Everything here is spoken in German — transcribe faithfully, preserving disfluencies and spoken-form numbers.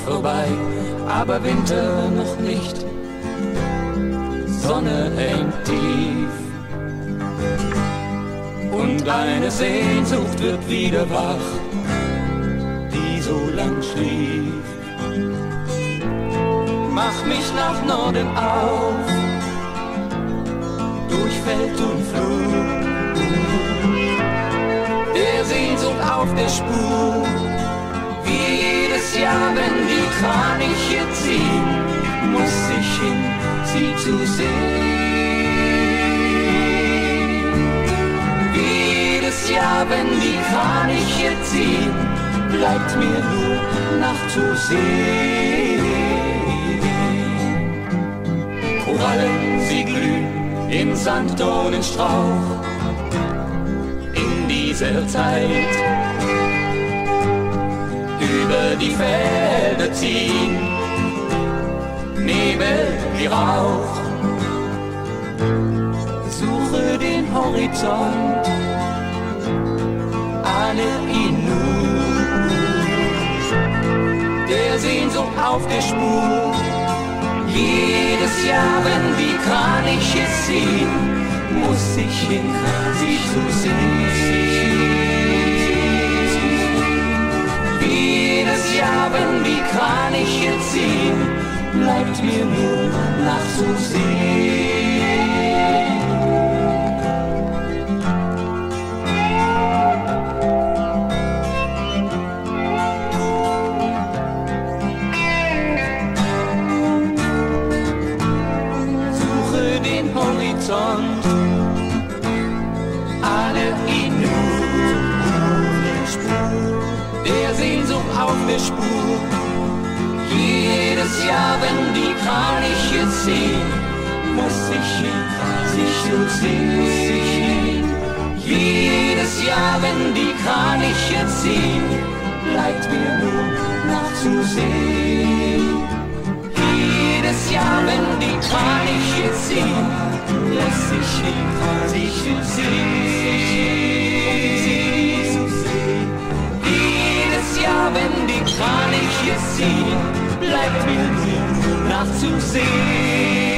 vorbei, aber Winter noch nicht. Sonne hängt tief und eine Sehnsucht wird wieder wach, die so lang schlief. Mach mich nach Norden auf, durch Feld und Flur, der Sehnsucht auf der Spur. Wie jedes Jahr, wenn die Kraniche ziehen, muss ich hin, sie zu sehen. Wie jedes Jahr, wenn die Kraniche ziehen, bleibt mir nur nachzusehen. Korallen, sie glühen im Sanddornenstrauch in dieser Zeit. Über die Felder ziehen Nebel wie Rauch. Suche den Horizont, ahne ihn nur, der Sehnsucht auf der Spur. Jedes Jahr, wenn die Kraniche ziehen, muss ich hin, sie zu sehen. Jedes Jahr, wenn die Kraniche ziehen, bleibt mir nur nachzusehen. Suche den Horizont, ahne ihn nur, der Sehnsucht auf der Spur. Jedes Jahr, wenn die Kraniche ziehen, muss ich hin, sich zu sehen. Jedes Jahr, wenn die Kraniche ziehen, bleibt mir nur nachzusehen. Jedes Jahr, wenn die Kraniche ziehen, lässt sich hin, sich zu sehen. Ja, wenn die Kraniche ziehen, bleibt mir nur nachzusehen.